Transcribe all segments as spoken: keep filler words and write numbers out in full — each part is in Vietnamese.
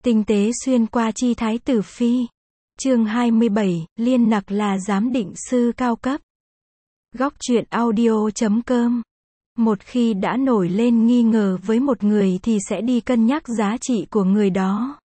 Tinh tế xuyên qua chi thái tử phi. Chương hai mươi bảy, Liên Nặc là giám định sư cao cấp. Góc truyện audio chấm com. Một khi đã nổi lên nghi ngờ với một người thì sẽ đi cân nhắc giá trị của người đó.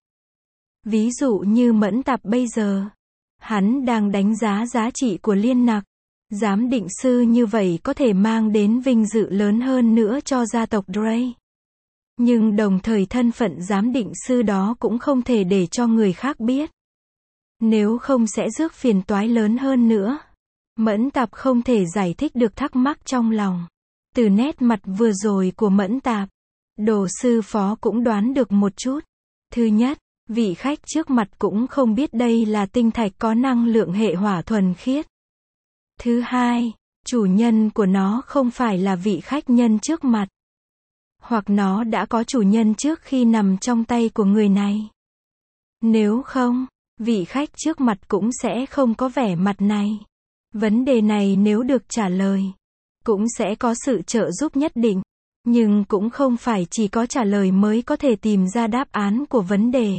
Ví dụ như Mẫn Tạp bây giờ. Hắn đang đánh giá giá trị của Liên Nặc. Giám định sư như vậy có thể mang đến vinh dự lớn hơn nữa cho gia tộc Drake. Nhưng đồng thời thân phận giám định sư đó cũng không thể để cho người khác biết. Nếu không sẽ rước phiền toái lớn hơn nữa. Mẫn Tạp không thể giải thích được thắc mắc trong lòng. Từ nét mặt vừa rồi của Mẫn Tạp, Đồ sư phó cũng đoán được một chút. Thứ nhất, vị khách trước mặt cũng không biết đây là tinh thạch có năng lượng hệ hỏa thuần khiết. Thứ hai, chủ nhân của nó không phải là vị khách nhân trước mặt. Hoặc nó đã có chủ nhân trước khi nằm trong tay của người này. Nếu không, vị khách trước mặt cũng sẽ không có vẻ mặt này. Vấn đề này nếu được trả lời, cũng sẽ có sự trợ giúp nhất định. Nhưng cũng không phải chỉ có trả lời mới có thể tìm ra đáp án của vấn đề.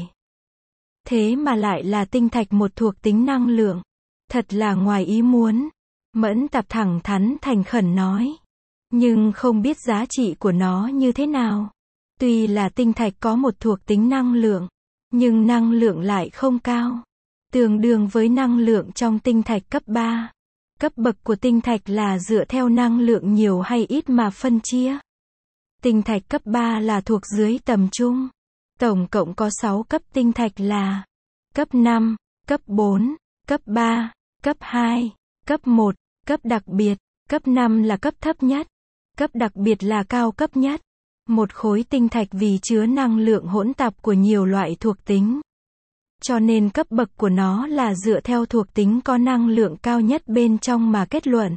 Thế mà lại là tinh thạch một thuộc tính năng lượng. Thật là ngoài ý muốn. Mẫn Tạp thẳng thắn thành khẩn nói. Nhưng không biết giá trị của nó như thế nào. Tuy là tinh thạch có một thuộc tính năng lượng, nhưng năng lượng lại không cao. Tương đương với năng lượng trong tinh thạch cấp ba. Cấp bậc của tinh thạch là dựa theo năng lượng nhiều hay ít mà phân chia. Tinh thạch cấp ba là thuộc dưới tầm trung. Tổng cộng có sáu cấp tinh thạch là cấp năm, cấp bốn, cấp ba, cấp hai, cấp một, cấp đặc biệt. Cấp năm là cấp thấp nhất. Cấp đặc biệt là cao cấp nhất. Một khối tinh thạch vì chứa năng lượng hỗn tạp của nhiều loại thuộc tính. Cho nên cấp bậc của nó là dựa theo thuộc tính có năng lượng cao nhất bên trong mà kết luận.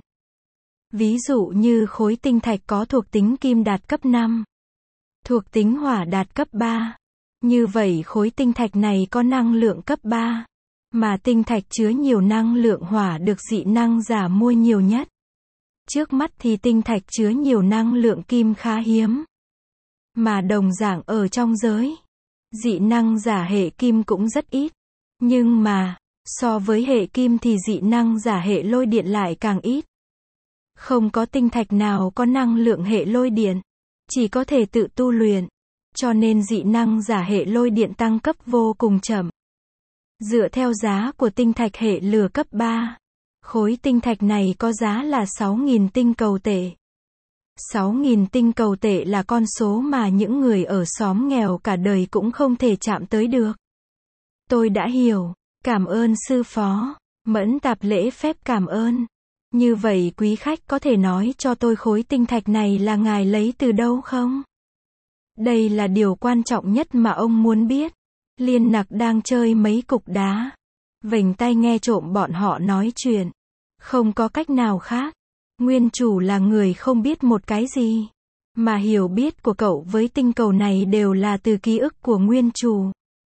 Ví dụ như khối tinh thạch có thuộc tính kim đạt cấp năm. Thuộc tính hỏa đạt cấp ba. Như vậy khối tinh thạch này có năng lượng cấp ba. Mà tinh thạch chứa nhiều năng lượng hỏa được dị năng giả mua nhiều nhất. Trước mắt thì tinh thạch chứa nhiều năng lượng kim khá hiếm. Mà đồng dạng ở trong giới, dị năng giả hệ kim cũng rất ít. Nhưng mà, so với hệ kim thì dị năng giả hệ lôi điện lại càng ít. Không có tinh thạch nào có năng lượng hệ lôi điện. Chỉ có thể tự tu luyện. Cho nên dị năng giả hệ lôi điện tăng cấp vô cùng chậm. Dựa theo giá của tinh thạch hệ lửa cấp ba. Khối tinh thạch này có giá là sáu nghìn tinh cầu tệ. sáu nghìn tinh cầu tệ là con số mà những người ở xóm nghèo cả đời cũng không thể chạm tới được. Tôi đã hiểu. Cảm ơn sư phó. Mẫn Tạp lễ phép cảm ơn. Như vậy quý khách có thể nói cho tôi khối tinh thạch này là ngài lấy từ đâu không? Đây là điều quan trọng nhất mà ông muốn biết. Liên Nặc đang chơi mấy cục đá. Vểnh tai nghe trộm bọn họ nói chuyện. Không có cách nào khác. Nguyên chủ là người không biết một cái gì. Mà hiểu biết của cậu với tinh cầu này đều là từ ký ức của nguyên chủ.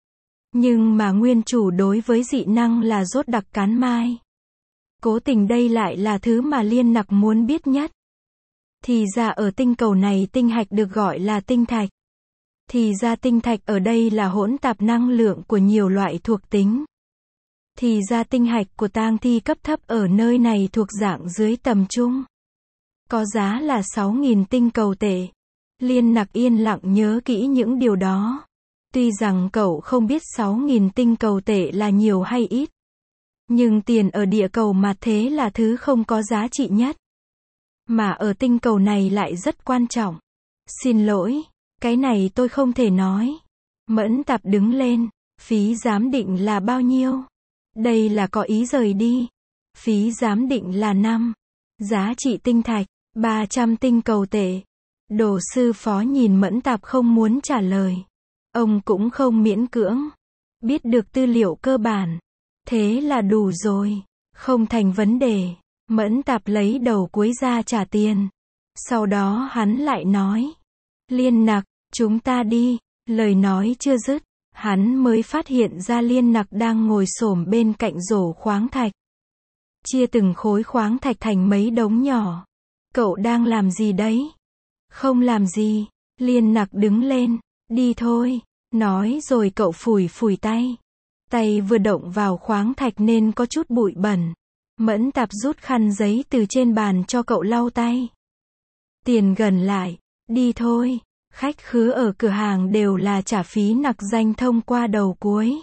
Nhưng mà nguyên chủ đối với dị năng là rốt đặc cán mai. Cố tình đây lại là thứ mà Liên Nặc muốn biết nhất. Thì ra ở tinh cầu này tinh hạch được gọi là tinh thạch. Thì ra tinh thạch ở đây là hỗn tạp năng lượng của nhiều loại thuộc tính. Thì ra tinh hạch của tang thi cấp thấp ở nơi này thuộc dạng dưới tầm trung. Có giá là sáu nghìn tinh cầu tệ. Liên Nặc yên lặng nhớ kỹ những điều đó. Tuy rằng cậu không biết sáu nghìn tinh cầu tệ là nhiều hay ít. Nhưng tiền ở địa cầu mà thế là thứ không có giá trị nhất. Mà ở tinh cầu này lại rất quan trọng. Xin lỗi, cái này tôi không thể nói. Mẫn Tạp đứng lên. Phí giám định là bao nhiêu? Đây là có ý rời đi. Phí giám định là năm. Giá trị tinh thạch, ba trăm tinh cầu tệ. Đồ sư phó nhìn Mẫn Tạp không muốn trả lời. Ông cũng không miễn cưỡng. Biết được tư liệu cơ bản. Thế là đủ rồi. Không thành vấn đề. Mẫn Tạp lấy đầu cuối ra trả tiền. Sau đó hắn lại nói. Liên Nặc, chúng ta đi. Lời nói chưa dứt. Hắn mới phát hiện ra Liên Nặc đang ngồi xổm bên cạnh rổ khoáng thạch. Chia từng khối khoáng thạch thành mấy đống nhỏ. Cậu đang làm gì đấy? Không làm gì. Liên Nặc đứng lên. Đi thôi. Nói rồi cậu phủi phủi tay. Tay vừa động vào khoáng thạch nên có chút bụi bẩn. Mẫn Tạp rút khăn giấy từ trên bàn cho cậu lau tay. Tiền gần lại, đi thôi. Khách khứa ở cửa hàng đều là trả phí nặc danh thông qua đầu cuối.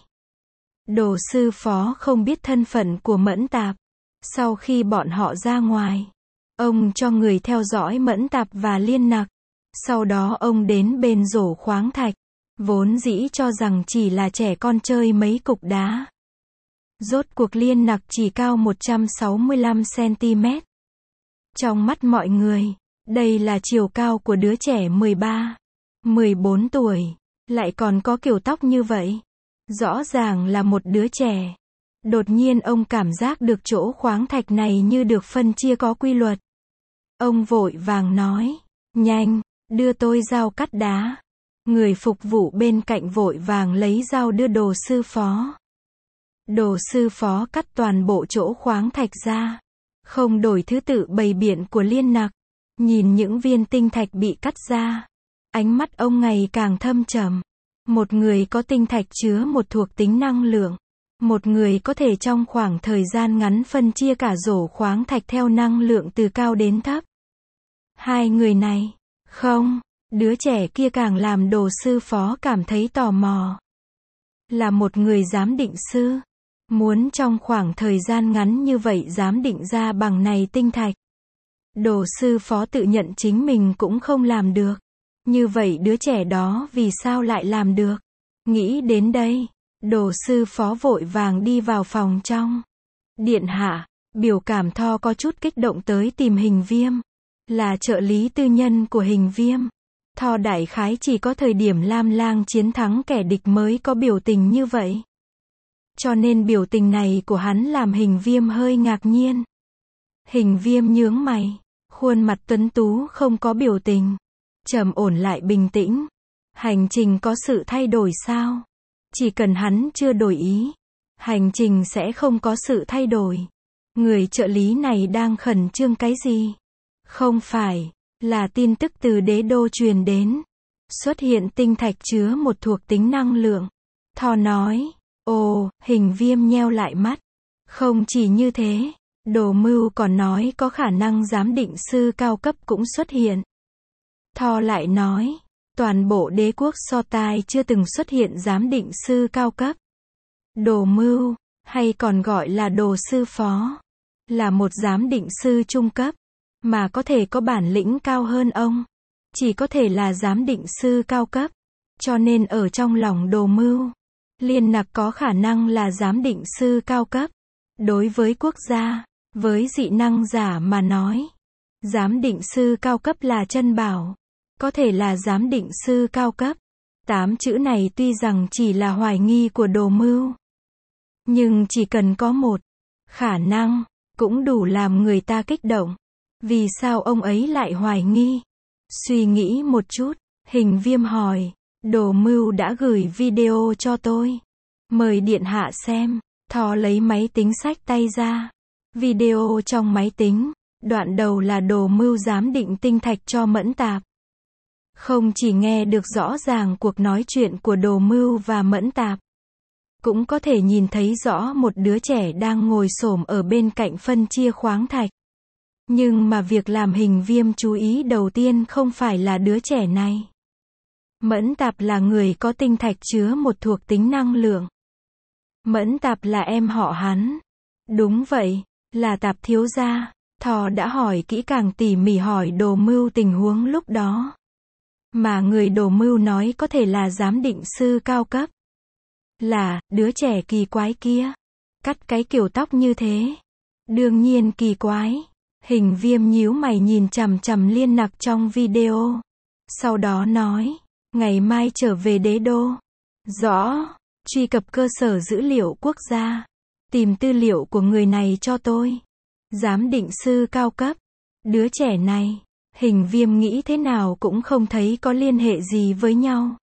Đồ sư phó không biết thân phận của Mẫn Tạp. Sau khi bọn họ ra ngoài, ông cho người theo dõi Mẫn Tạp và Liên Nặc. Sau đó ông đến bên rổ khoáng thạch. Vốn dĩ cho rằng chỉ là trẻ con chơi mấy cục đá. Rốt cuộc Liên Nặc chỉ cao một trăm sáu mươi lăm xăng-ti-mét. Trong mắt mọi người, đây là chiều cao của đứa trẻ mười ba, mười bốn tuổi, lại còn có kiểu tóc như vậy. Rõ ràng là một đứa trẻ. Đột nhiên ông cảm giác được chỗ khoáng thạch này như được phân chia có quy luật. Ông vội vàng nói, nhanh, đưa tôi dao cắt đá. Người phục vụ bên cạnh vội vàng lấy dao đưa đồ sư phó. Đồ sư phó cắt toàn bộ chỗ khoáng thạch ra. Không đổi thứ tự bày biện của Liên Nặc. Nhìn những viên tinh thạch bị cắt ra. Ánh mắt ông ngày càng thâm trầm. Một người có tinh thạch chứa một thuộc tính năng lượng. Một người có thể trong khoảng thời gian ngắn phân chia cả rổ khoáng thạch theo năng lượng từ cao đến thấp. Hai người này, không, đứa trẻ kia càng làm đồ sư phó cảm thấy tò mò. Là một người giám định sư. Muốn trong khoảng thời gian ngắn như vậy giám định ra bằng này tinh thạch. Đồ sư phó tự nhận chính mình cũng không làm được. Như vậy đứa trẻ đó vì sao lại làm được? Nghĩ đến đây, đồ sư phó vội vàng đi vào phòng trong. Điện hạ, biểu cảm Tho có chút kích động tới tìm Hình Viêm. Là trợ lý tư nhân của Hình Viêm. Tho đại khái chỉ có thời điểm Lam Lang chiến thắng kẻ địch mới có biểu tình như vậy. Cho nên biểu tình này của hắn làm Hình Viêm hơi ngạc nhiên. Hình Viêm nhướng mày, khuôn mặt tuấn tú không có biểu tình. Trầm ổn lại bình tĩnh. Hành trình có sự thay đổi sao? Chỉ cần hắn chưa đổi ý, hành trình sẽ không có sự thay đổi. Người trợ lý này đang khẩn trương cái gì? Không phải, là tin tức từ đế đô truyền đến. Xuất hiện tinh thạch chứa một thuộc tính năng lượng. Tho nói, ồ, Hình Viêm nheo lại mắt. Không chỉ như thế, Đồ Mưu còn nói có khả năng giám định sư cao cấp cũng xuất hiện. Tho lại nói, toàn bộ đế quốc So Tai chưa từng xuất hiện giám định sư cao cấp. Đồ Mưu, hay còn gọi là đồ sư phó, là một giám định sư trung cấp, mà có thể có bản lĩnh cao hơn ông. Chỉ có thể là giám định sư cao cấp. Cho nên ở trong lòng Đồ Mưu, Liên Nặc có khả năng là giám định sư cao cấp. Đối với quốc gia, với dị năng giả mà nói, giám định sư cao cấp là chân bảo. Có thể là giám định sư cao cấp. Tám chữ này tuy rằng chỉ là hoài nghi của Đồ Mưu, nhưng chỉ cần có một khả năng, cũng đủ làm người ta kích động. Vì sao ông ấy lại hoài nghi? Suy nghĩ một chút, Hình Viêm hỏi, Đồ Mưu đã gửi video cho tôi. Mời điện hạ xem. Tho lấy máy tính xách tay ra. Video trong máy tính, đoạn đầu là Đồ Mưu giám định tinh thạch cho Mẫn Tạp. Không chỉ nghe được rõ ràng cuộc nói chuyện của Đồ Mưu và Mẫn Tạp, cũng có thể nhìn thấy rõ một đứa trẻ đang ngồi xổm ở bên cạnh phân chia khoáng thạch. Nhưng mà việc làm Hình Viêm chú ý đầu tiên không phải là đứa trẻ này. Mẫn Tạp là người có tinh thạch chứa một thuộc tính năng lượng. Mẫn Tạp là em họ hắn. Đúng vậy, là Tạp thiếu gia. Tho đã hỏi kỹ càng tỉ mỉ hỏi Đồ Mưu tình huống lúc đó. Mà người Đồ Mưu nói có thể là giám định sư cao cấp. Là, đứa trẻ kỳ quái kia. Cắt cái kiểu tóc như thế. Đương nhiên kỳ quái. Hình Viêm nhíu mày nhìn chằm chằm Liên Nặc trong video. Sau đó nói, ngày mai trở về đế đô. Rõ, truy cập cơ sở dữ liệu quốc gia. Tìm tư liệu của người này cho tôi. Giám định sư cao cấp. Đứa trẻ này, Hình Viêm nghĩ thế nào cũng không thấy có liên hệ gì với nhau.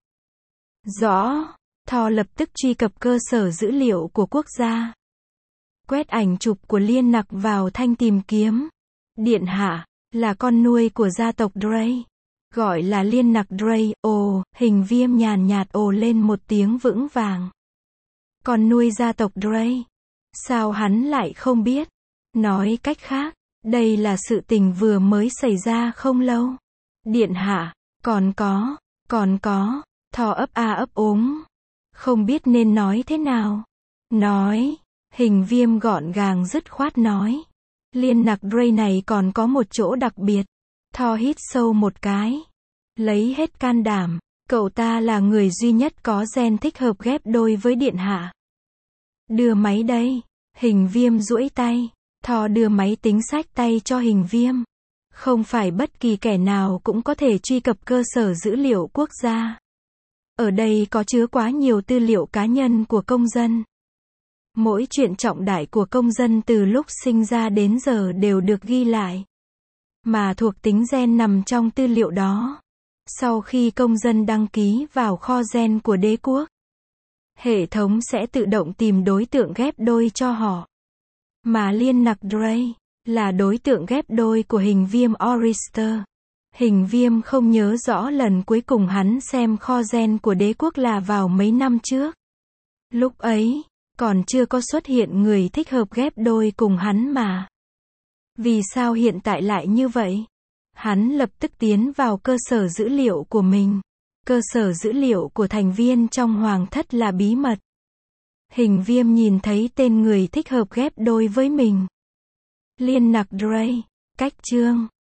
Rõ, Tho lập tức truy cập cơ sở dữ liệu của quốc gia. Quét ảnh chụp của Liên Nặc vào thanh tìm kiếm. Điện hạ, là con nuôi của gia tộc Drey. gọi là liên nặc Drake. Ồ, hình viêm nhàn nhạt ồ lên một tiếng vững vàng. Còn nuôi gia tộc Drake? Sao hắn lại không biết? Nói cách khác, đây là sự tình vừa mới xảy ra không lâu. Điện hạ, còn có, còn có, Thor ấp a ấp úng. Không biết nên nói thế nào. Nói, hình viêm gọn gàng dứt khoát nói. Liên nặc Drake này còn có một chỗ đặc biệt. Thor hít sâu một cái. Lấy hết can đảm, cậu ta là người duy nhất có gen thích hợp ghép đôi với điện hạ. Đưa máy đây. Hình viêm duỗi tay. Thor đưa máy tính xách tay cho hình viêm. Không phải bất kỳ kẻ nào cũng có thể truy cập cơ sở dữ liệu quốc gia. Ở đây có chứa quá nhiều tư liệu cá nhân của công dân. Mỗi chuyện trọng đại của công dân từ lúc sinh ra đến giờ đều được ghi lại. Mà thuộc tính gen nằm trong tư liệu đó. Sau khi công dân đăng ký vào kho gen của đế quốc, hệ thống sẽ tự động tìm đối tượng ghép đôi cho họ. Mà liên nặc Drake là đối tượng ghép đôi của hình viêm Orister. Hình viêm không nhớ rõ lần cuối cùng hắn xem kho gen của đế quốc là vào mấy năm trước. Lúc ấy, còn chưa có xuất hiện người thích hợp ghép đôi cùng hắn mà. Vì sao hiện tại lại như vậy? Hắn lập tức tiến vào cơ sở dữ liệu của mình. Cơ sở dữ liệu của thành viên trong hoàng thất là bí mật. Hình viêm nhìn thấy tên người thích hợp ghép đôi với mình. Liên nặc Drake. Cách chương